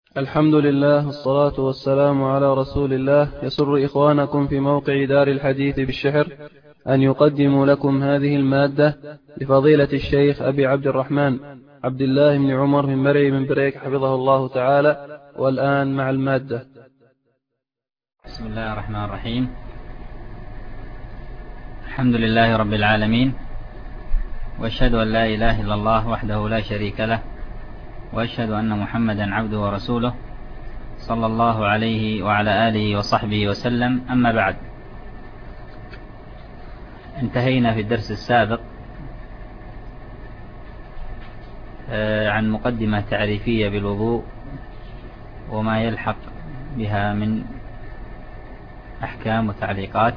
الحمد لله والصلاة والسلام على رسول الله. يسر إخوانكم في موقع دار الحديث بالشحر أن يقدموا لكم هذه المادة لفضيلة الشيخ أبي عبد الرحمن عبد الله بن عمر من مرعي من بريك حفظه الله تعالى. والآن مع المادة. بسم الله الرحمن الرحيم. الحمد لله رب العالمين، وأشهد أن لا إله إلا الله وحده لا شريك له، وأشهد أن محمدا عبده ورسوله صلى الله عليه وعلى آله وصحبه وسلم. أما بعد، انتهينا في الدرس السابق عن مقدمة تعريفية بالوضوء وما يلحق بها من أحكام وتعليقات،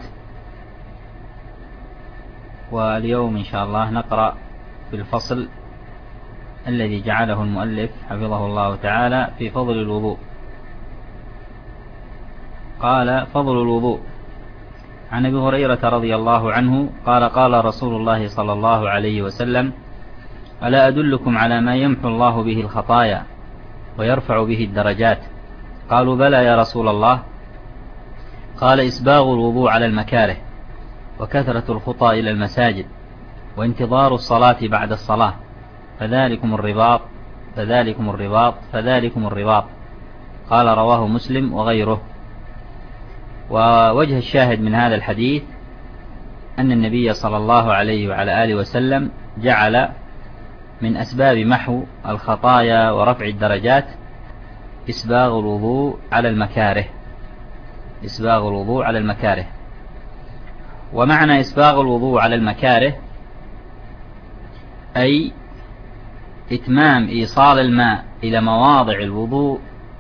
واليوم إن شاء الله نقرأ في الفصل الذي جعله المؤلف حفظه الله تعالى في فضل الوضوء. قال: فضل الوضوء. عن أبي هريرة رضي الله عنه قال: قال رسول الله صلى الله عليه وسلم: ألا أدلكم على ما يمحو الله به الخطايا ويرفع به الدرجات؟ قالوا: بلى يا رسول الله. قال: إسباغ الوضوء على المكاره، وكثرة الخطى إلى المساجد، وانتظار الصلاة بعد الصلاة، فذلكم الرباط فذلكم الرباط فذلكم الرباط. قال: رواه مسلم وغيره. ووجه الشاهد من هذا الحديث أن النبي صلى الله عليه وعلى آله وسلم جعل من أسباب محو الخطايا ورفع الدرجات إسباغ الوضوء على المكاره. إسباغ الوضوء على المكاره. ومعنى إسباغ الوضوء على المكاره أي إتمام إيصال الماء إلى مواضع الوضوء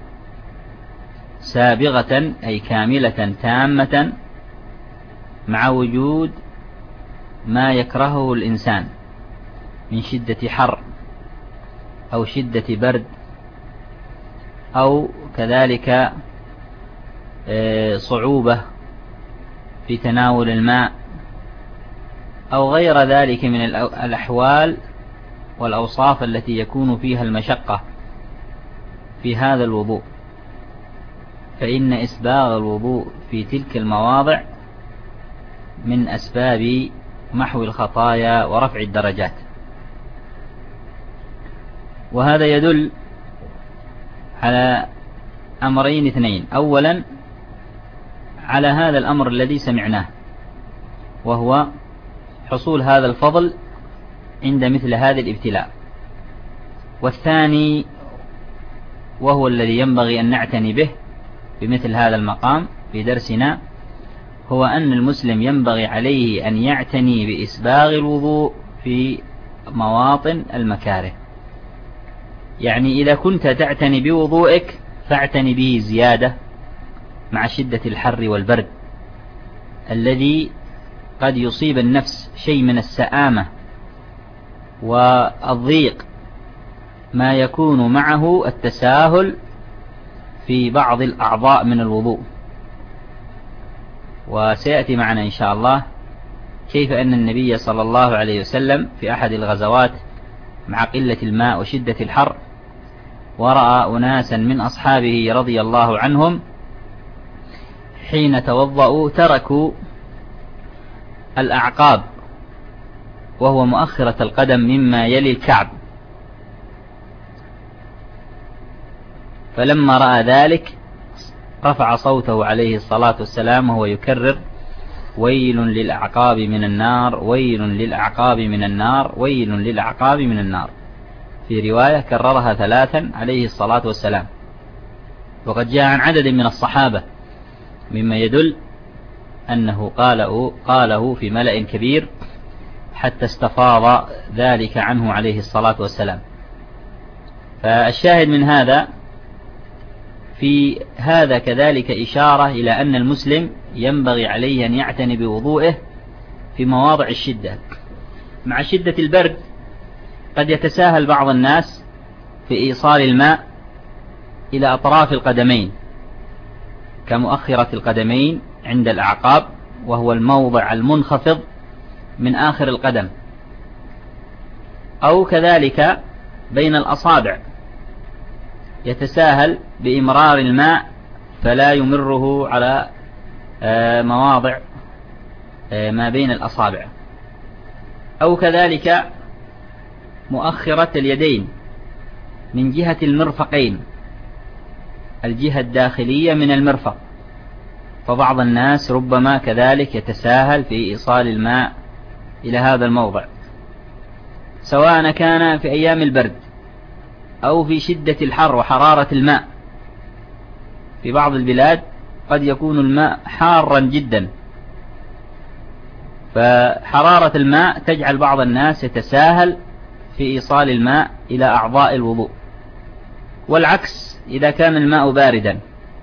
سابغة أي كاملة تامة، مع وجود ما يكرهه الإنسان من شدة حر أو شدة برد، أو كذلك صعوبة في تناول الماء، أو غير ذلك من الأحوال والأوصاف التي يكون فيها المشقة في هذا الوضوء، فإن إسباغ الوضوء في تلك المواضع من أسباب محو الخطايا ورفع الدرجات. وهذا يدل على أمرين اثنين: أولا على هذا الأمر الذي سمعناه، وهو حصول هذا الفضل عند مثل هذا الابتلاء. والثاني وهو الذي ينبغي أن نعتني به بمثل هذا المقام في درسنا، هو أن المسلم ينبغي عليه أن يعتني بإسباغ الوضوء في مواطن المكاره. يعني إذا كنت تعتني بوضوئك فاعتني به زيادة مع شدة الحر والبرد الذي قد يصيب النفس شيء من السآمة والضيق، ما يكون معه التساهل في بعض الأعضاء من الوضوء. وسيأتي معنا إن شاء الله كيف أن النبي صلى الله عليه وسلم في أحد الغزوات مع قلة الماء وشدة الحر، ورأى أناسا من أصحابه رضي الله عنهم حين توضأوا تركوا الأعقاب، وهو مؤخرة القدم مما يلي الكعب، فلما رأى ذلك رفع صوته عليه الصلاة والسلام وهو يكرر: ويل للأعقاب من النار، ويل للأعقاب من النار، ويل للأعقاب من النار. في رواية كررها 3 عليه الصلاة والسلام. وقد جاء عن عدد من الصحابة مما يدل أنه قاله في ملأ كبير حتى استفاض ذلك عنه عليه الصلاة والسلام. فالشاهد من هذا في هذا كذلك إشارة إلى أن المسلم ينبغي عليه أن يعتني بوضوئه في مواضع الشدة. مع شدة البرد قد يتساهل بعض الناس في إيصال الماء إلى أطراف القدمين كمؤخرة القدمين عند الأعقاب، وهو الموضع المنخفض من آخر القدم، أو كذلك بين الأصابع، يتساهل بإمرار الماء فلا يمره على مواضع ما بين الأصابع، أو كذلك مؤخرة اليدين من جهة المرفقين، الجهة الداخلية من المرفق، فبعض الناس ربما كذلك يتساهل في إيصال الماء إلى هذا الموضع، سواء كان في أيام البرد أو في شدة الحر وحرارة الماء. في بعض البلاد قد يكون الماء حارا جدا، فحرارة الماء تجعل بعض الناس يتساهل في إيصال الماء إلى أعضاء الوضوء، والعكس إذا كان الماء باردا.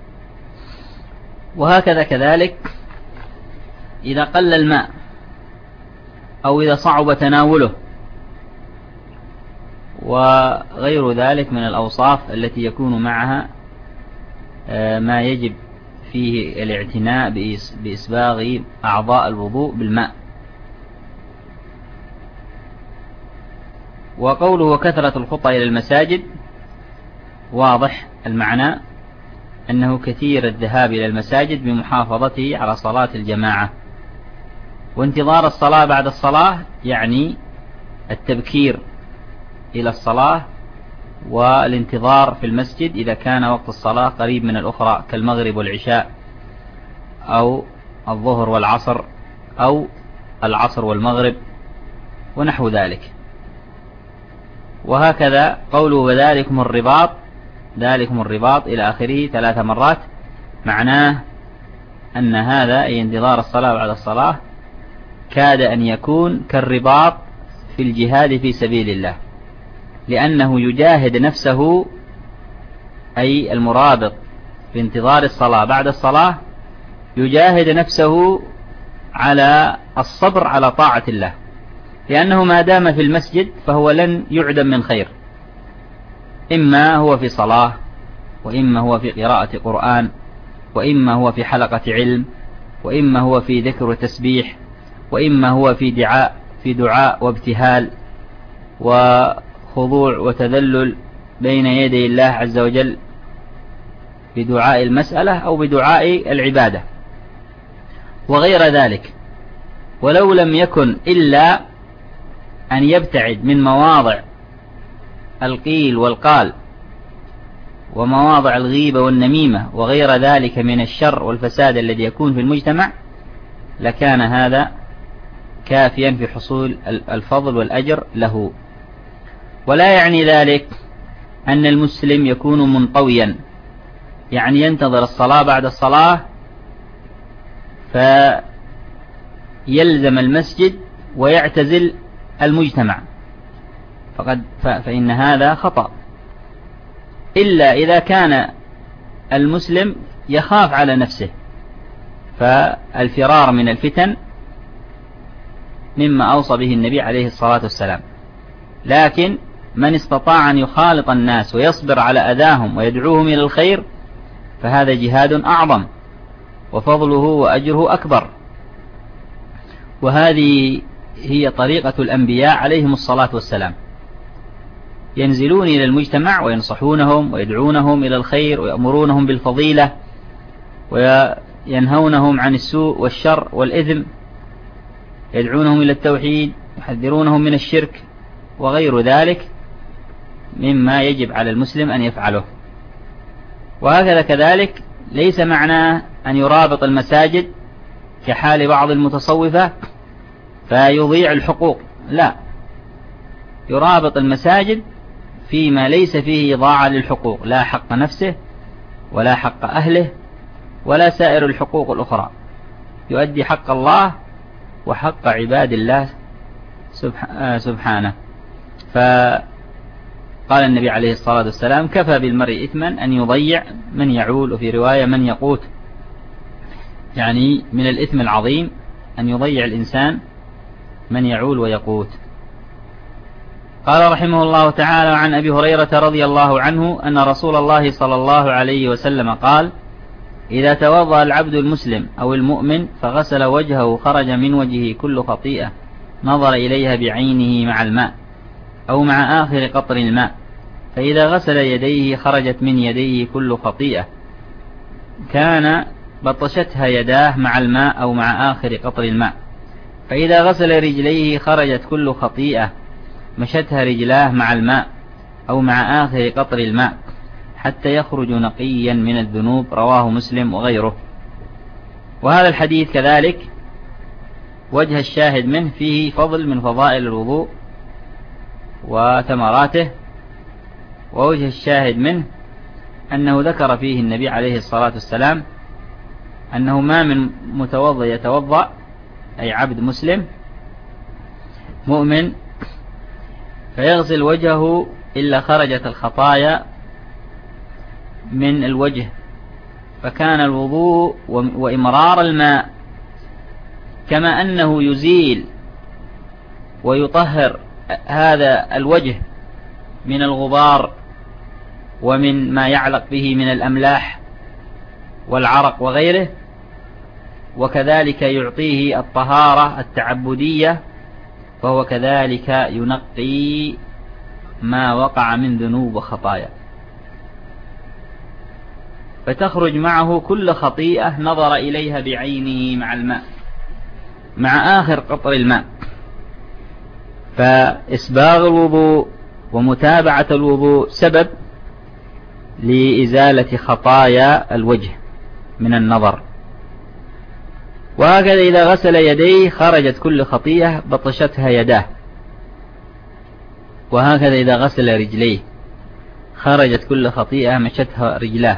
وهكذا كذلك إذا قل الماء أو إذا صعب تناوله وغير ذلك من الأوصاف التي يكون معها ما يجب فيه الاعتناء بإسباغ أعضاء الوضوء بالماء. وقوله وكثرة الخطى إلى المساجد واضح المعنى أنه كثير الذهاب إلى المساجد بمحافظته على صلاة الجماعة، وانتظار الصلاة بعد الصلاة يعني التبكير إلى الصلاة والانتظار في المسجد إذا كان وقت الصلاة قريب من الأخرى كالمغرب والعشاء أو الظهر والعصر أو العصر والمغرب ونحو ذلك. وهكذا قوله وذلكم الرباط، ذلكم الرباط إلى آخره 3 مرات، معناه أن هذا أي انتظار الصلاة بعد الصلاة كاد أن يكون كالرباط في الجهاد في سبيل الله، لأنه يجاهد نفسه، أي المرابط في انتظار الصلاة بعد الصلاة يجاهد نفسه على الصبر على طاعة الله، لأنه ما دام في المسجد فهو لن يعدم من خير، إما هو في صلاة، وإما هو في قراءة قرآن، وإما هو في حلقة علم، وإما هو في ذكر وتسبيح، وإما هو في دعاء وابتهال وخضوع وتذلل بين يدي الله عز وجل بدعاء المسألة أو بدعاء العبادة وغير ذلك. ولو لم يكن إلا أن يبتعد من مواضع القيل والقال ومواضع الغيبة والنميمة وغير ذلك من الشر والفساد الذي يكون في المجتمع لكان هذا كافيا في حصول الفضل والأجر له. ولا يعني ذلك أن المسلم يكون منطويا، يعني ينتظر الصلاة بعد الصلاة فيلزم المسجد ويعتزل المجتمع، فإن هذا خطأ، إلا إذا كان المسلم يخاف على نفسه، فالفرار من الفتن مما أوصى به النبي عليه الصلاة والسلام. لكن من استطاع أن يخالط الناس ويصبر على أذاهم ويدعوهم إلى الخير فهذا جهاد أعظم وفضله وأجره أكبر. وهذه هي طريقة الأنبياء عليهم الصلاة والسلام، ينزلون إلى المجتمع وينصحونهم ويدعونهم إلى الخير ويأمرونهم بالفضيلة وينهونهم عن السوء والشر والإثم، يدعونهم إلى التوحيد، يحذرونهم من الشرك وغير ذلك مما يجب على المسلم أن يفعله. وهكذا كذلك ليس معناه أن يرابط المساجد كحال بعض المتصوفة فيضيع الحقوق، لا، يرابط المساجد فيما ليس فيه إضاعة للحقوق، لا حق نفسه ولا حق أهله ولا سائر الحقوق الأخرى، يؤدي حق الله وحق عباد الله سبحانه. فقال النبي عليه الصلاة والسلام كفى بالمرء إثما أن يضيع من يعول، وفي رواية من يقوت، يعني من الإثم العظيم أن يضيع الإنسان من يعول ويقوت. قال رحمه الله تعالى عن أبي هريرة رضي الله عنه أن رسول الله صلى الله عليه وسلم قال إذا توضأ العبد المسلم أو المؤمن فغسل وجهه خرج من وجهه كل خطيئة نظر إليها بعينه مع الماء أو مع آخر قطر الماء فإذا غسل يديه خرجت من يديه كل خطيئة كان بطشتها يداه مع الماء أو مع آخر قطر الماء. فإذا غسل رجليه خرجت كل خطيئة مشتها رجلاه مع الماء أو مع آخر قطر الماء حتى يخرج نقيا من الذنوب. رواه مسلم وغيره. وهذا الحديث كذلك وجه الشاهد منه فيه فضل من فضائل الوضوء وثمراته، ووجه الشاهد منه أنه ذكر فيه النبي عليه الصلاة والسلام أنه ما من متوضئ يتوضأ، أي عبد مسلم مؤمن، فيغسل وجهه إلا خرجت الخطايا من الوجه، فكان الوضوء وإمرار الماء كما أنه يزيل ويطهر هذا الوجه من الغبار ومن ما يعلق به من الأملاح والعرق وغيره، وكذلك يعطيه الطهارة التعبدية، فهو كذلك ينقي ما وقع من ذنوب وخطايا، فتخرج معه كل خطيئة نظر إليها بعينه مع الماء مع آخر قطر الماء. فإسباغ الوضوء ومتابعة الوضوء سبب لإزالة خطايا الوجه من النظر. وهكذا إذا غسل يديه خرجت كل خطيئة بطشتها يداه، وهكذا إذا غسل رجليه خرجت كل خطيئة مشتها رجلاه.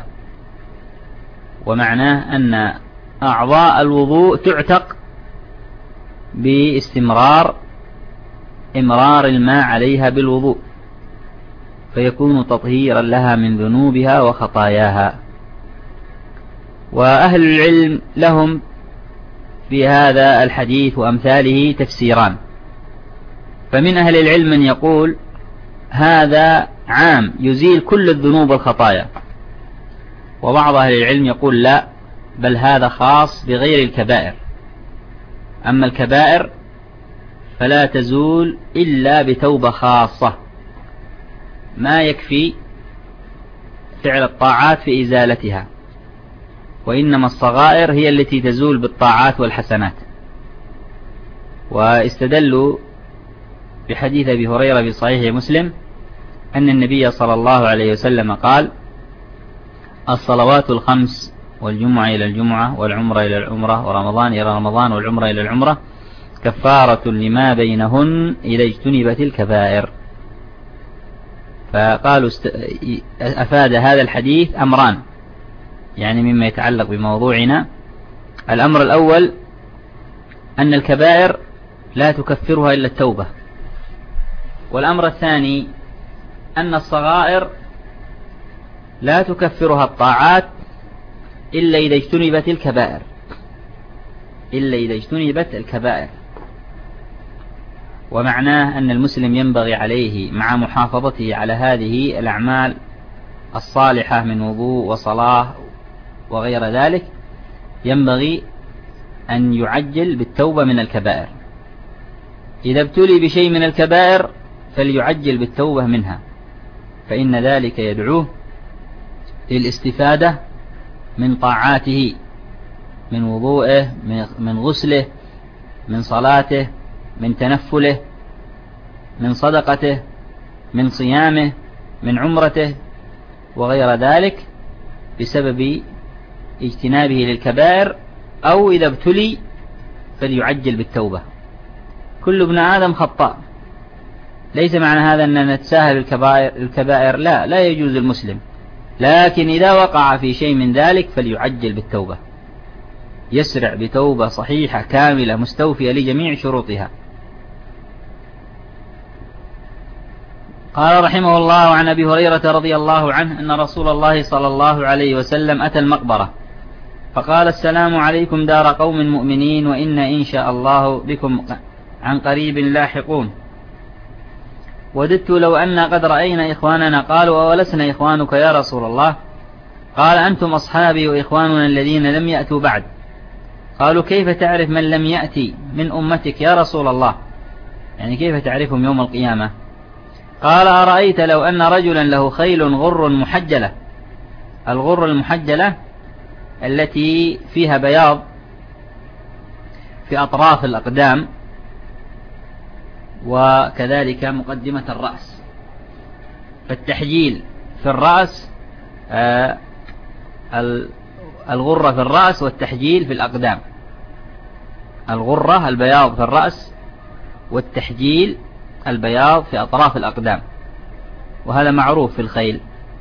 ومعناه أن أعضاء الوضوء تعتق باستمرار إمرار الماء عليها بالوضوء، فيكون تطهيرا لها من ذنوبها وخطاياها. وأهل العلم لهم في هذا الحديث وأمثاله تفسيران. فمن أهل العلم من يقول هذا عام يزيل كل الذنوب والخطايا، وبعض أهل العلم يقول لا، بل هذا خاص بغير الكبائر، أما الكبائر فلا تزول إلا بتوبة خاصة، ما يكفي فعل الطاعات في إزالتها، وإنما الصغائر هي التي تزول بالطاعات والحسنات. واستدلوا بحديث أبي هريرة في صحيح مسلم أن النبي صلى الله عليه وسلم قال: الصلوات الخمس والجمعة إلى الجمعة والعمرة إلى العمرة ورمضان إلى رمضان والعمرة إلى العمرة كفارة لما بينهن إذا اجتنبت الكبائر. فقالوا أفاد هذا الحديث أمران، يعني مما يتعلق بموضوعنا. الأمر الأول أن الكبائر لا تكفرها إلا التوبة، والأمر الثاني أن الصغائر لا تكفرها الطاعات إلا إذا اجتنبت الكبائر، إلا إذا اجتنبت الكبائر. ومعناه أن المسلم ينبغي عليه مع محافظته على هذه الأعمال الصالحة من وضوء وصلاة وغير ذلك، ينبغي أن يعجل بالتوبة من الكبائر. إذا ابتلي بشيء من الكبائر فليعجل بالتوبة منها، فإن ذلك يدعوه للاستفادة من طاعاته، من وضوءه، من غسله، من صلاته، من تنفله، من صدقته، من صيامه، من عمرته وغير ذلك، بسبب اجتنابه للكبائر. أو إذا ابتلي فليعجل بالتوبة. كل ابن آدم خطاء، ليس معنى هذا أننا نتساهل الكبائر، لا يجوز المسلم، لكن إذا وقع في شيء من ذلك فليعجل بالتوبة، يسرع بتوبة صحيحة كاملة مستوفية لجميع شروطها. قال رحمه الله: عن أبي هريرة رضي الله عنه أن رسول الله صلى الله عليه وسلم أتى المقبرة فقال: السلام عليكم دار قوم مؤمنين، وإن إن شاء الله بكم عن قريب لاحقون. وددت لو أن قد رأينا إخواننا. قالوا: أولسنا إخوانك يا رسول الله؟ قال: أنتم أصحابي وإخواننا الذين لم يأتوا بعد. قالوا: كيف تعرف من لم يأتي من أمتك يا رسول الله؟ يعني كيف تعرفهم يوم القيامة؟ قال أرأيت لو أن رجلا له خيل غر محجلة. الغر المحجلة التي فيها بياض في أطراف الأقدام وكذلك مقدمة الرأس، فالتحجيل في الرأس الغرة في الرأس والتحجيل في الأقدام. الغرة البياض في الرأس والتحجيل البياض في أطراف الأقدام، وهذا معروف في الخيل.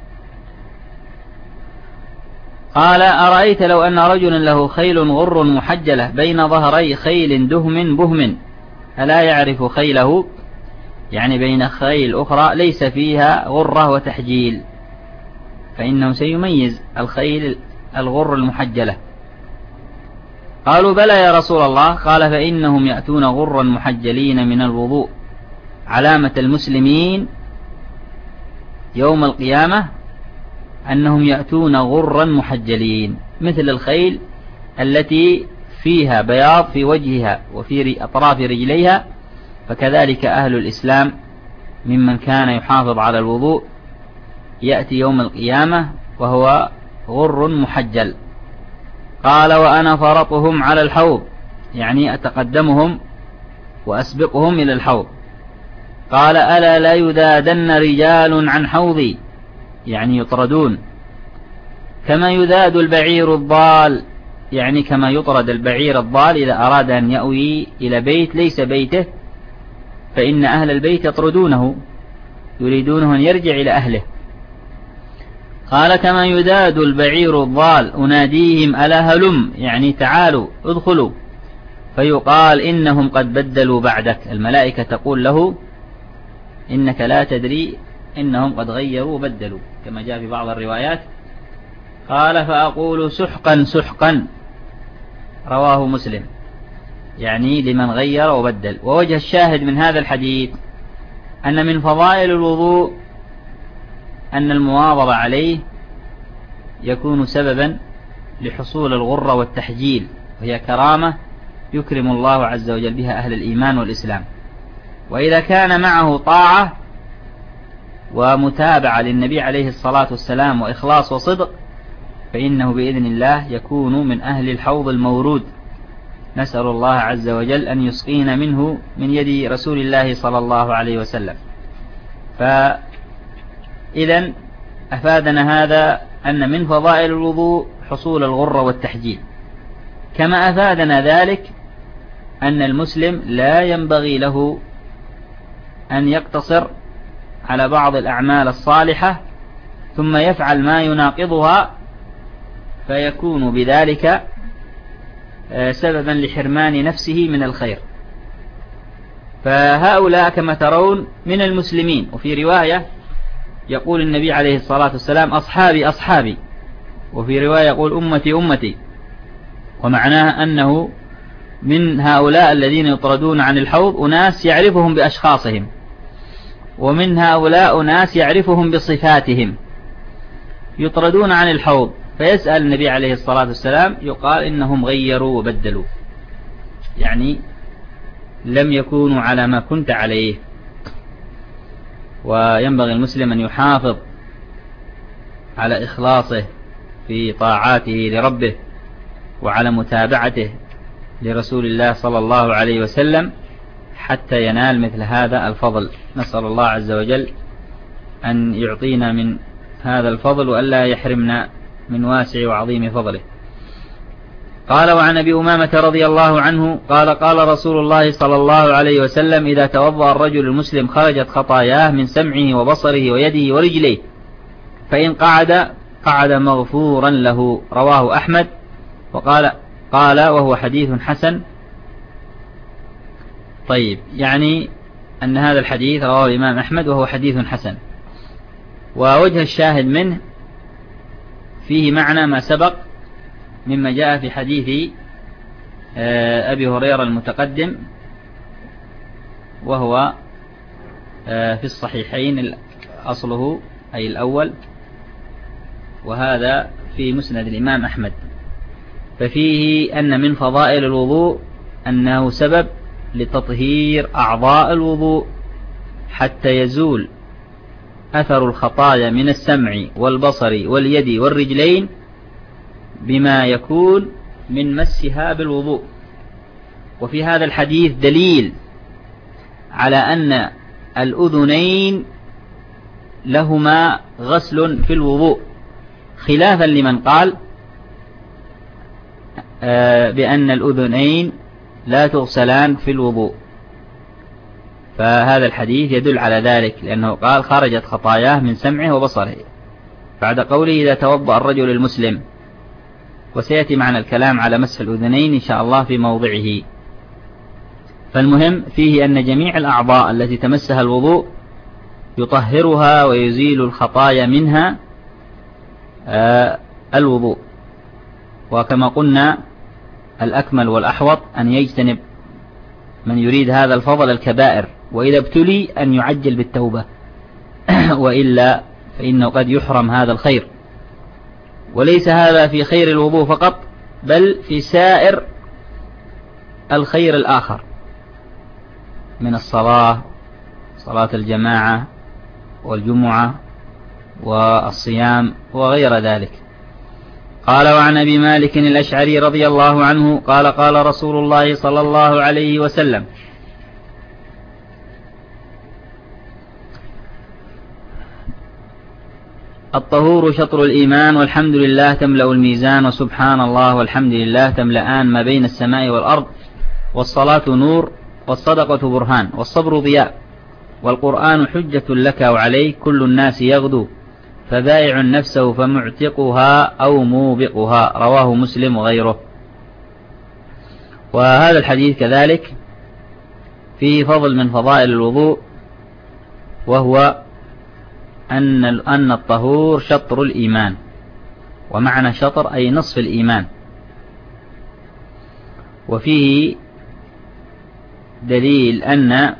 قال أرأيت لو أن رجلا له خيل غر محجلة بين ظهري خيل دهم بهم ألا يعرف خيله؟ يعني بين خيل أخرى ليس فيها غرة وتحجيل، فإنه سيميز الخيل الغر المحجلة. قالوا بلى يا رسول الله. قال فإنهم يأتون غرا محجلين من الوضوء، علامة المسلمين يوم القيامة أنهم يأتون غرا محجلين، مثل الخيل التي فيها بياض في وجهها وفي أطراف رجليها، فكذلك أهل الإسلام ممن كان يحافظ على الوضوء يأتي يوم القيامة وهو غر محجل. قال وأنا فرطهم على الحوض، يعني أتقدمهم وأسبقهم إلى الحوض. قال ألا لا يذادن رجال عن حوضي، يعني يطردون، كما يذاد البعير الضال، يعني كما يطرد البعير الضال إذا أراد أن يأوي إلى بيت ليس بيته، فإن أهل البيت يطردونه يريدونه أن يرجع إلى أهله. قال كما يذاد البعير الضال أناديهم ألا هلم، يعني تعالوا ادخلوا، فيقال إنهم قد بدلوا بعدك. الملائكة تقول له إنك لا تدري إنهم قد غيروا وبدلوا، كما جاء في بعض الروايات. قال فأقول سحقا سحقا، رواه مسلم، يعني لمن غير وبدل. ووجه الشاهد من هذا الحديث أن من فضائل الوضوء أن المواظبة عليه يكون سببا لحصول الغرة والتحجيل، وهي كرامة يكرم الله عز وجل بها أهل الإيمان والإسلام. وإذا كان معه طاعة ومتابعة للنبي عليه الصلاة والسلام وإخلاص وصدق، فإنه بإذن الله يكون من أهل الحوض المورود. نسأل الله عز وجل أن يسقينا منه من يد رسول الله صلى الله عليه وسلم. فإذا أفادنا هذا أن من فضائل الوضوء حصول الغرة والتحجيل، كما أفادنا ذلك أن المسلم لا ينبغي له أن يقتصر على بعض الأعمال الصالحة ثم يفعل ما يناقضها، فيكون بذلك سببا لحرمان نفسه من الخير. فهؤلاء كما ترون من المسلمين. وفي رواية يقول النبي عليه الصلاة والسلام أصحابي أصحابي، وفي رواية يقول أمتي أمتي، ومعناها أنه من هؤلاء الذين يطردون عن الحوض أناس يعرفهم بأشخاصهم، ومن هؤلاء أناس يعرفهم بصفاتهم، يطردون عن الحوض، فيسأل النبي عليه الصلاة والسلام يقال إنهم غيروا وبدلوا، يعني لم يكونوا على ما كنت عليه. وينبغي المسلم أن يحافظ على إخلاصه في طاعاته لربه وعلى متابعته لرسول الله صلى الله عليه وسلم حتى ينال مثل هذا الفضل. نسأل الله عز وجل أن يعطينا من هذا الفضل وألا يحرمنا من واسع وعظيم فضله. قال وعن أبي أمامة رضي الله عنه قال قال رسول الله صلى الله عليه وسلم إذا توضأ الرجل المسلم خرجت خطاياه من سمعه وبصره ويده ورجليه، فإن قعد مغفورا له. رواه أحمد. قال وهو حديث حسن. طيب، يعني أن هذا الحديث رواه الإمام أحمد وهو حديث حسن. ووجه الشاهد منه فيه معنى ما سبق مما جاء في حديث أبي هريرة المتقدم، وهو في الصحيحين أصله أي الأول، وهذا في مسند الإمام أحمد. ففيه أن من فضائل الوضوء أنه سبب لتطهير أعضاء الوضوء حتى يزول أثر الخطايا من السمع والبصر واليد والرجلين بما يكون من مسها بالوضوء. وفي هذا الحديث دليل على أن الأذنين لهما غسل في الوضوء، خلافا لمن قال بأن الأذنين لا تغسلان في الوضوء. فهذا الحديث يدل على ذلك، لأنه قال خرجت خطاياه من سمعه وبصره بعد قوله إذا توضأ الرجل المسلم. وسيأتي معنا الكلام على مسح الأذنين إن شاء الله في موضعه. فالمهم فيه أن جميع الأعضاء التي تمسها الوضوء يطهرها ويزيل الخطايا منها الوضوء. وكما قلنا الأكمل والأحوط أن يجتنب من يريد هذا الفضل الكبائر، وإذا ابتلي أن يعجل بالتوبة وإلا فإنه قد يحرم هذا الخير. وليس هذا في خير الوضوء فقط، بل في سائر الخير الآخر من الصلاة، صلاة الجماعة والجمعة والصيام وغير ذلك. قال وعن أبي مالك الأشعري رضي الله عنه قال قال رسول الله صلى الله عليه وسلم الطهور شطر الإيمان والحمد لله تملأ الميزان وسبحان الله والحمد لله تملأان ما بين السماء والأرض والصلاة نور والصدقة برهان والصبر ضياء والقرآن حجة لك وعليك كل الناس يغدو فبائع نفسه فمعتقها أو موبقها رواه مسلم وغيره. وهذا الحديث كذلك فيه فضل من فضائل الوضوء، وهو أن الطهور شطر الإيمان، ومعنى شطر أي نصف الإيمان. وفيه دليل أن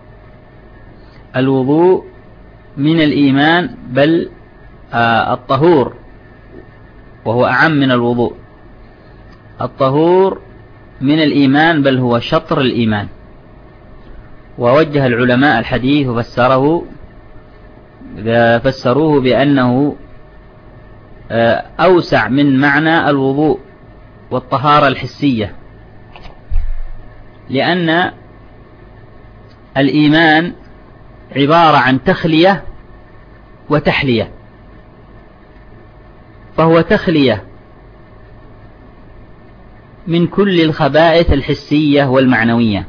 الوضوء من الإيمان، بل الطهور وهو أعم من الوضوء. الطهور من الإيمان بل هو شطر الإيمان. ووجه العلماء الحديث فسروه بأنه أوسع من معنى الوضوء والطهارة الحسية، لأن الإيمان عبارة عن تخلية وتحلية، فهو تخلية من كل الخبائث الحسية والمعنوية.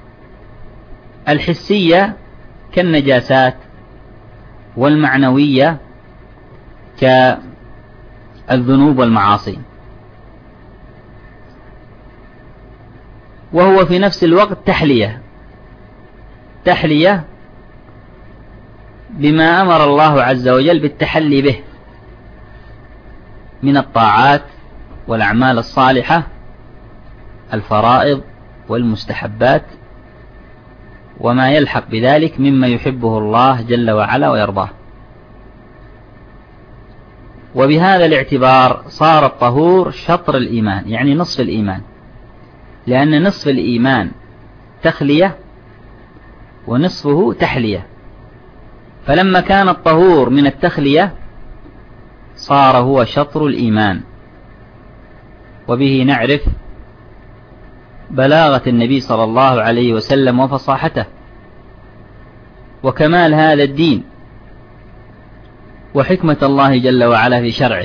الحسية كالنجاسات، والمعنوية كالذنوب والمعاصي. وهو في نفس الوقت تحلية بما أمر الله عز وجل بالتحلي به من الطاعات والأعمال الصالحة، الفرائض والمستحبات، وما يلحق بذلك مما يحبه الله جل وعلا ويرضاه. وبهذا الاعتبار صار الطهور شطر الإيمان، يعني نصف الإيمان، لأن نصف الإيمان تخلية ونصفه تحلية. فلما كان الطهور من التخلية صار هو شطر الإيمان. وبه نعرف بلاغة النبي صلى الله عليه وسلم وفصاحته وكمال هذا الدين وحكمة الله جل وعلا في شرعه.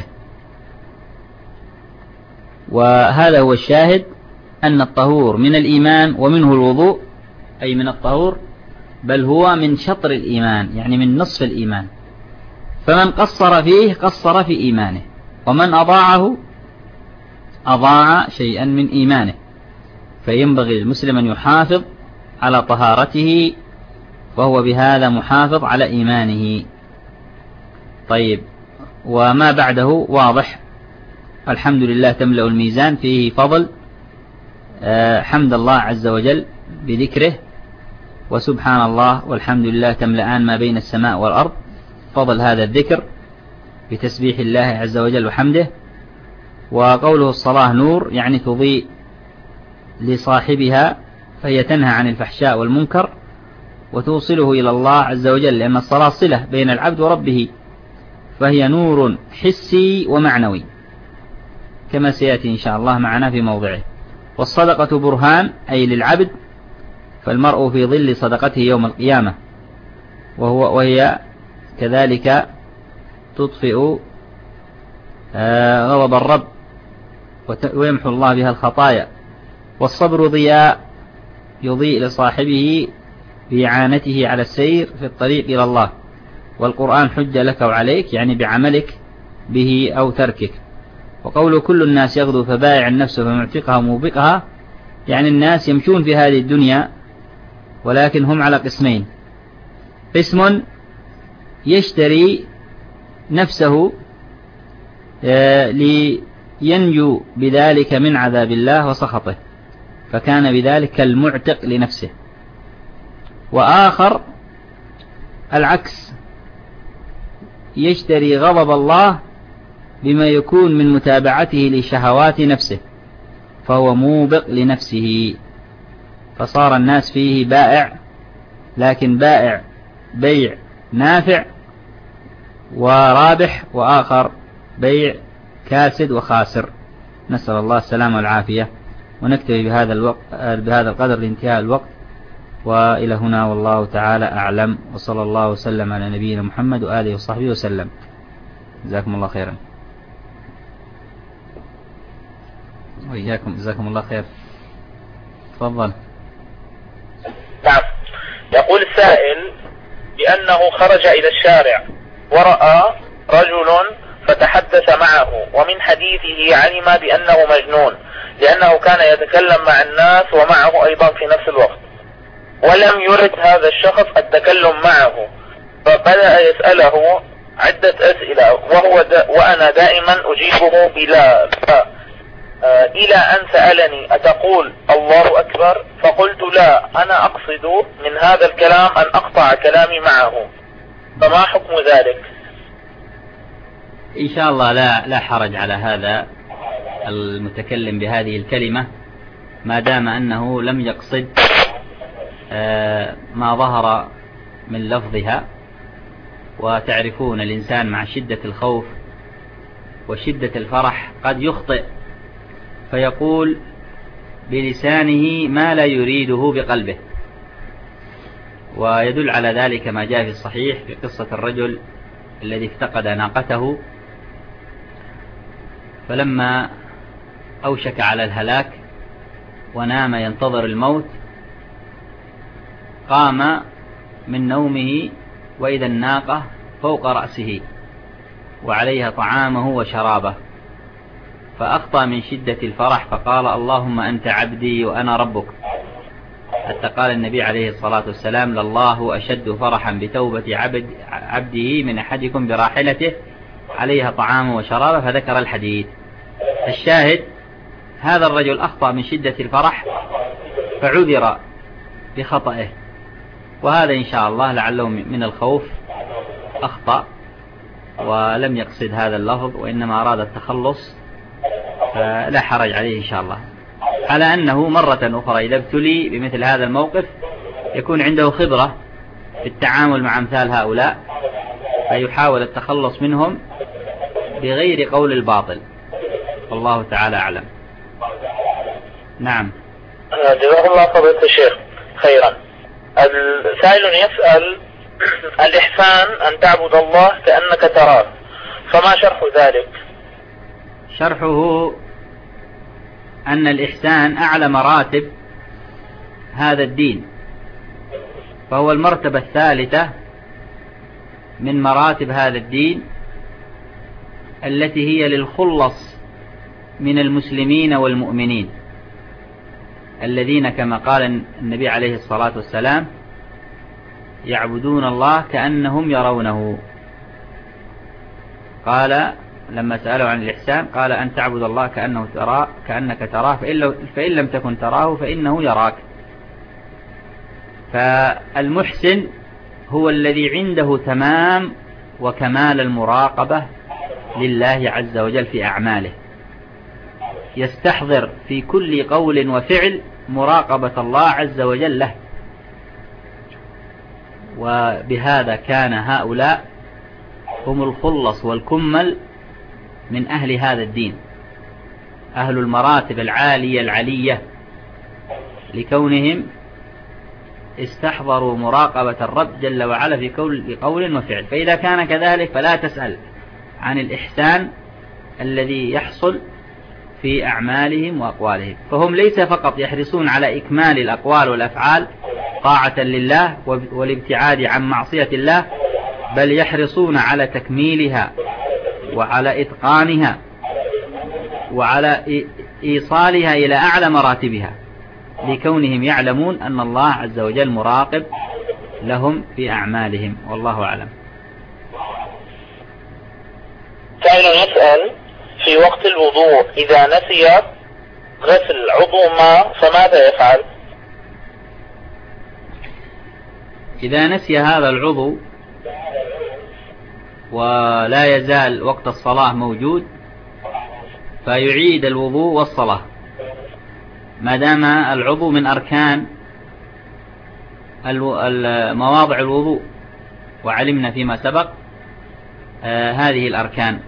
وهذا هو الشاهد أن الطهور من الإيمان، ومنه الوضوء أي من الطهور، بل هو من شطر الإيمان، يعني من نصف الإيمان. فمن قصر فيه قصر في إيمانه، ومن أضاعه أضاع شيئا من إيمانه. فينبغي للمسلم أن يحافظ على طهارته، وهو بهذا محافظ على إيمانه. طيب، وما بعده واضح. الحمد لله تملأ الميزان فيه فضل حمد الله عز وجل بذكره، وسبحان الله والحمد لله تملأان ما بين السماء والأرض، فضل هذا الذكر بتسبيح الله عز وجل وحمده. وقوله الصلاة نور، يعني تضيء لصاحبها، فهي تنهى عن الفحشاء والمنكر وتوصله إلى الله عز وجل، لأن الصلاة صلة بين العبد وربه، فهي نور حسي ومعنوي كما سيأتي إن شاء الله معنا في موضعه. والصدقة برهان أي للعبد، فالمرء في ظل صدقته يوم القيامة، وهي كذلك تطفئ غضب الرب ويمحو الله بها الخطايا. والصبر ضياء يضيء لصاحبه بإعانته على السير في الطريق إلى الله. والقرآن حجة لك وعليك، يعني بعملك به أو تركك. وقول كل الناس يغدو فبائع النفس فمعتقها وموبقها، يعني الناس يمشون في هذه الدنيا ولكن هم على قسمين: قسم يشتري نفسه لينجو بذلك من عذاب الله وسخطه، فكان بذلك كالمعتق لنفسه. وآخر العكس، يشتري غضب الله بما يكون من متابعته لشهوات نفسه، فهو موبق لنفسه. فصار الناس فيه بائع، لكن بائع بيع نافع ورابح، وآخر بيع كاسد وخاسر. نسأل الله السلامة والعافية. ونكتفي بهذا القدر لانتهاء الوقت، وإلى هنا والله تعالى أعلم، وصلى الله وسلم على نبينا محمد وآله وصحبه وسلم. جزاكم الله خيرا. وإياكم، جزاكم الله خير. تفضل. نعم. يقول السائل بأنه خرج إلى الشارع ورأى رجل فتحدث معه، ومن حديثه علم بأنه مجنون، لأنه كان يتكلم مع الناس ومعه أيضا في نفس الوقت، ولم يرد هذا الشخص التكلم معه، فبدأ يسأله عدة أسئلة وأنا دائما أجيبه بلا، إلى أن سألني أتقول الله أكبر؟ فقلت لا، أنا أقصد من هذا الكلام أن أقطع كلامي معه، فما حكم ذلك؟ إن شاء الله لا حرج على هذا المتكلم بهذه الكلمة، ما دام أنه لم يقصد ما ظهر من لفظها. وتعرفون الإنسان مع شدة الخوف وشدة الفرح قد يخطئ فيقول بلسانه ما لا يريده بقلبه، ويدل على ذلك ما جاء في الصحيح في قصة الرجل الذي افتقد ناقته، فلما أوشك على الهلاك ونام ينتظر الموت قام من نومه وإذا الناقة فوق رأسه وعليها طعامه وشرابه، فأخطأ من شدة الفرح فقال اللهم أنت عبدي وأنا ربك، حتى قال النبي عليه الصلاة والسلام لله أشد فرحا بتوبة عبده من أحدكم براحلته عليها طعامه وشرابه، فذكر الحديث. الشاهد هذا الرجل أخطأ من شدة الفرح فعذر بخطئه، وهذا إن شاء الله لعله من الخوف أخطأ ولم يقصد هذا اللفظ وإنما أراد التخلص، فلا حرج عليه إن شاء الله، على أنه مرة أخرى إذا ابتلي بمثل هذا الموقف يكون عنده خبرة في التعامل مع أمثال هؤلاء، فيحاول التخلص منهم بغير قول الباطل، والله تعالى أعلم. نعم. جزاك الله فضيلة الشيخ خيرا. السائل يسأل الإحسان أن تعبد الله كأنك تراه، فما شرح ذلك؟ شرحه أن الإحسان أعلى مراتب هذا الدين، فهو المرتبة الثالثة من مراتب هذا الدين التي هي للخلص من المسلمين والمؤمنين الذين كما قال النبي عليه الصلاة والسلام يعبدون الله كأنهم يرونه. قال لما سألوا عن الإحسان قال أن تعبد الله كأنك تراه فإن لم تكن تراه فإنه يراك. فالمحسن هو الذي عنده تمام وكمال المراقبة لله عز وجل في أعماله، يستحضر في كل قول وفعل مراقبة الله عز وجل له، وبهذا كان هؤلاء هم الخلص والكمل من أهل هذا الدين، أهل المراتب العالية العلية، لكونهم استحضروا مراقبة الرب جل وعلا في قول وفعل. فإذا كان كذلك فلا تسأل عن الإحسان الذي يحصل في أعمالهم وأقوالهم. فهم ليس فقط يحرصون على إكمال الأقوال والأفعال طاعة لله والابتعاد عن معصية الله، بل يحرصون على تكميلها وعلى إتقانها وعلى إيصالها إلى أعلى مراتبها، لكونهم يعلمون أن الله عز وجل مراقب لهم في أعمالهم. والله أعلم. سائل يسأل: في وقت الوضوء إذا نسي غسل عضو ما فماذا يفعل؟ إذا نسي هذا العضو ولا يزال وقت الصلاة موجود فيعيد الوضوء والصلاة، ما دام العضو من أركان مواضع الوضوء، وعلمنا فيما سبق هذه الأركان.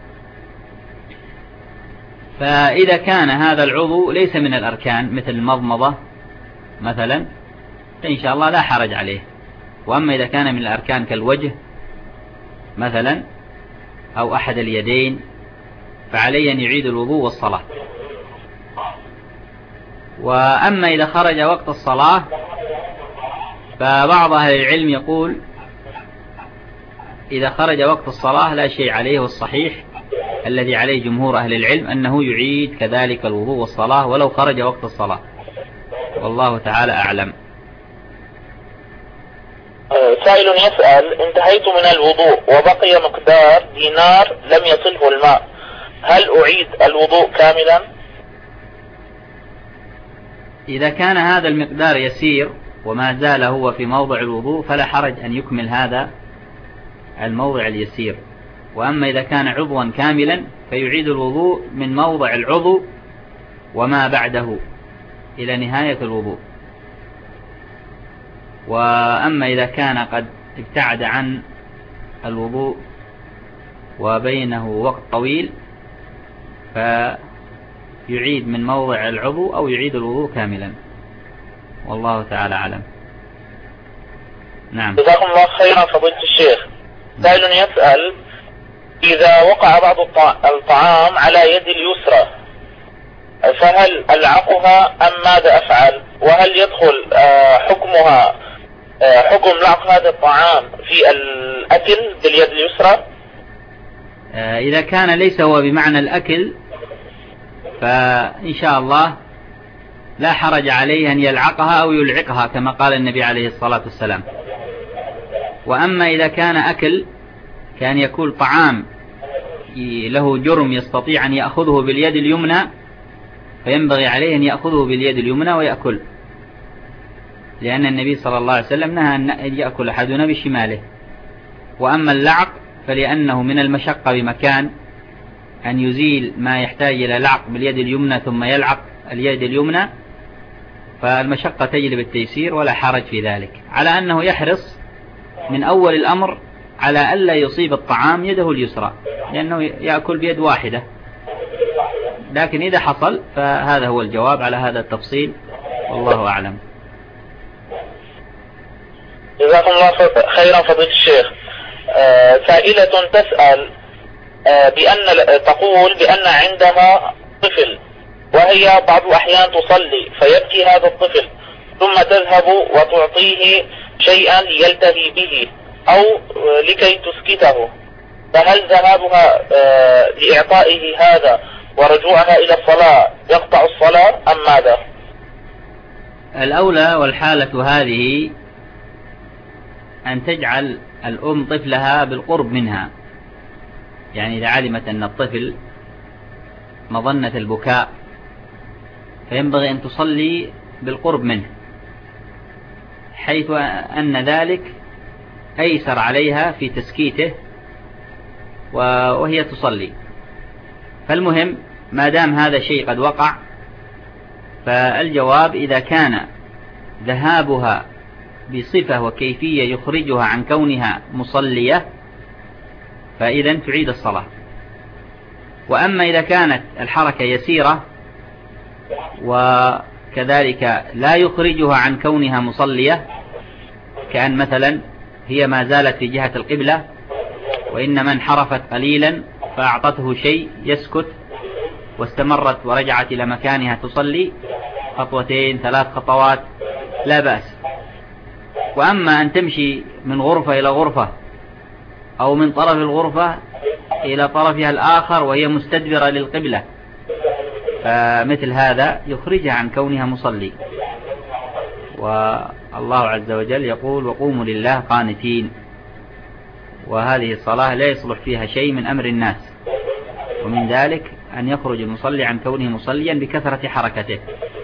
فإذا كان هذا العضو ليس من الأركان مثل المضمضة مثلا فإن شاء الله لا حرج عليه. وأما إذا كان من الأركان كالوجه مثلا أو أحد اليدين فعليه أن يعيد الوضوء والصلاة. وأما إذا خرج وقت الصلاة فبعض أهل العلم يقول إذا خرج وقت الصلاة لا شيء عليه، والصحيح الذي عليه جمهور أهل العلم أنه يعيد كذلك الوضوء والصلاة ولو خرج وقت الصلاة، والله تعالى أعلم. سائل يسأل: انتهيت من الوضوء وبقي مقدار دينار لم يصله الماء، هل أعيد الوضوء كاملا؟ إذا كان هذا المقدار يسير وما زال هو في موضع الوضوء فلا حرج أن يكمل هذا الموضع اليسير. وأما إذا كان عضوا كاملا فيعيد الوضوء من موضع العضو وما بعده إلى نهاية الوضوء. وأما إذا كان قد ابتعد عن الوضوء وبينه وقت طويل فيعيد من موضع العضو أو يعيد الوضوء كاملا، والله تعالى أعلم. نعم. جزاكم الله خيرا فضيلة الشيخ. سائل يسأل: إذا وقع بعض الطعام على يد اليسرى فهل ألعقها أم ماذا أفعل؟ وهل يدخل حكمها حكم لعق هذا الطعام في الأكل باليد اليسرى؟ إذا كان ليس هو بمعنى الأكل فإن شاء الله لا حرج عليه أن يلعقها أو يلعقها كما قال النبي عليه الصلاة والسلام. وأما إذا كان أكل كان يكون طعام له جرم يستطيع أن يأخذه باليد اليمنى فينبغي عليه أن يأخذه باليد اليمنى ويأكل، لأن النبي صلى الله عليه وسلم نهى أن يأكل أحدنا بشماله. وأما اللعق فلأنه من المشقة بمكان أن يزيل ما يحتاج إلى لعق باليد اليمنى ثم يلعق اليد اليمنى، فالمشقة تجلب التيسير ولا حرج في ذلك، على أنه يحرص من أول الأمر على ألا يصيب الطعام يده اليسرى لأنه يأكل بيد واحدة. لكن إذا حصل فهذا هو الجواب على هذا التفصيل، والله أعلم. جزاكم الله خيرا فضيلة الشيخ. سائلة تسأل تقول بأن عندها طفل وهي بعض الأحيان تصلي فيبكي هذا الطفل ثم تذهب وتعطيه شيئا يلتهي به أو لكي تسكته، فهل ذهابها لإعطائه هذا ورجوعها إلى الصلاة يقطع الصلاة أم ماذا؟ الأولى والحالة هذه أن تجعل الأم طفلها بالقرب منها، يعني إذا علمت أن الطفل مظنة البكاء فينبغي أن تصلي بالقرب منه، حيث أن ذلك أيسر عليها في تسكيته وهي تصلي. فالمهم ما دام هذا الشيء قد وقع فالجواب إذا كان ذهابها بصفة وكيفية يخرجها عن كونها مصلية فإذا تعيد الصلاة. وأما إذا كانت الحركة يسيرة وكذلك لا يخرجها عن كونها مصلية، كأن مثلا هي ما زالت في جهة القبلة وإنما انحرفت قليلا فأعطته شيء يسكت واستمرت ورجعت إلى مكانها تصلي خطوتين 3 خطوات لا بأس. وأما أن تمشي من غرفة إلى غرفة أو من طرف الغرفة إلى طرفها الآخر وهي مستدبرة للقبلة فمثل هذا يخرجها عن كونها مصلي. والله عز وجل يقول وقوموا لله قانتين، وهذه الصلاة لا يصلح فيها شيء من أمر الناس، ومن ذلك أن يخرج المصلي عن كونه مصليا بكثرة حركته.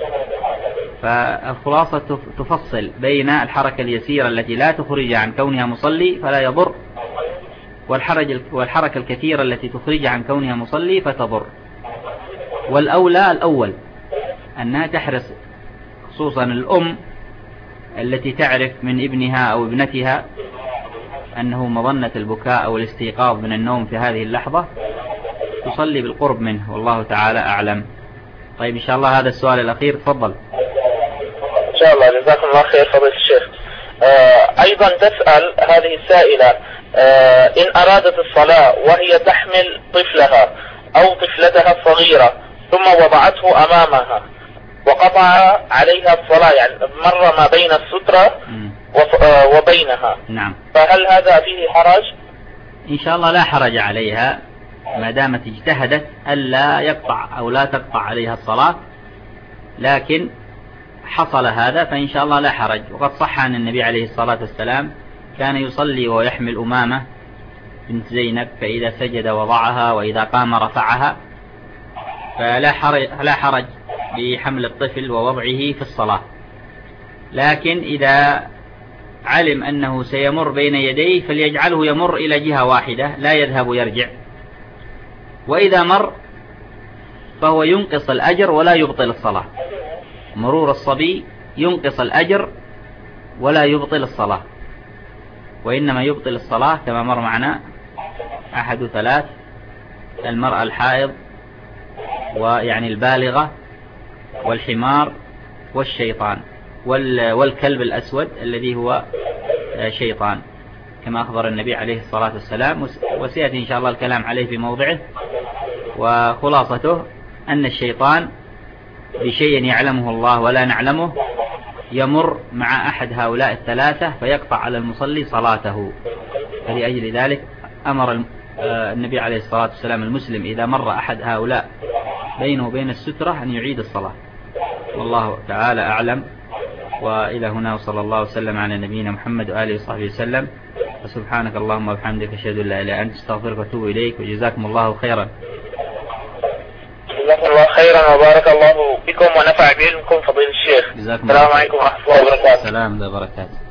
فالخلاصة تفصل بين الحركة اليسيرة التي لا تخرج عن كونها مصلي فلا يضر، والحركة الكثيرة التي تخرج عن كونها مصلي فتضر. والأولى الأول أنها تحرص، خصوصا الأم التي تعرف من ابنها أو ابنتها أنه مظنة البكاء أو الاستيقاظ من النوم في هذه اللحظة، تصلي بالقرب منه، والله تعالى أعلم. طيب إن شاء الله هذا السؤال الأخير، تفضل. إن شاء الله، جزاكم الله خير فضيلة الشيخ. أيضا تسأل هذه السائلة إن أرادت الصلاة وهي تحمل طفلها أو طفلتها الصغيرة ثم وضعته أمامها وقطع عليها الصلاة، يعني مر ما بين السترة وبينها، نعم، فهل هذا فيه حرج؟ إن شاء الله لا حرج عليها ما دامت اجتهدت ألا يقطع أو لا تقطع عليها الصلاة، لكن حصل هذا فإن شاء الله لا حرج. وقد صح عن النبي عليه الصلاة والسلام كان يصلي ويحمل أمامة بنت زينب، فإذا سجد وضعها وإذا قام رفعها، فلا حرج بحمل الطفل ووضعه في الصلاة. لكن إذا علم أنه سيمر بين يديه فليجعله يمر إلى جهة واحدة لا يذهب يرجع، وإذا مر فهو ينقص الأجر ولا يبطل الصلاة. مرور الصبي ينقص الأجر ولا يبطل الصلاة، وإنما يبطل الصلاة كما مر معنا أحد 3: المرأة الحائض، ويعني البالغة، والحمار، والشيطان، والكلب الأسود الذي هو شيطان، كما أخبر النبي عليه الصلاة والسلام، وسيأتي إن شاء الله الكلام عليه في موضعه. وخلاصته أن الشيطان بشيء يعلمه الله ولا نعلمه يمر مع أحد هؤلاء ال3 فيقطع على المصلي صلاته. فلأجل ذلك أمر النبي عليه الصلاة والسلام المسلم إذا مر أحد هؤلاء بينه وبين السترة أن يعيد الصلاة، والله تعالى أعلم. وإلى هنا، وصلى الله وسلم على نبينا محمد وآله وصحبه وسلم، وسبحانك اللهم وبحمدك أشهد أن لا إله إلا أنت أستغفرك وأتوب إليك، وجزاكم الله خيرا. جزاكم الله خيرا وبارك الله بكم ونفع بعلمكم فضيلة الشيخ. السلام عليكم ورحمة الله وبركاته. السلام وبركاته.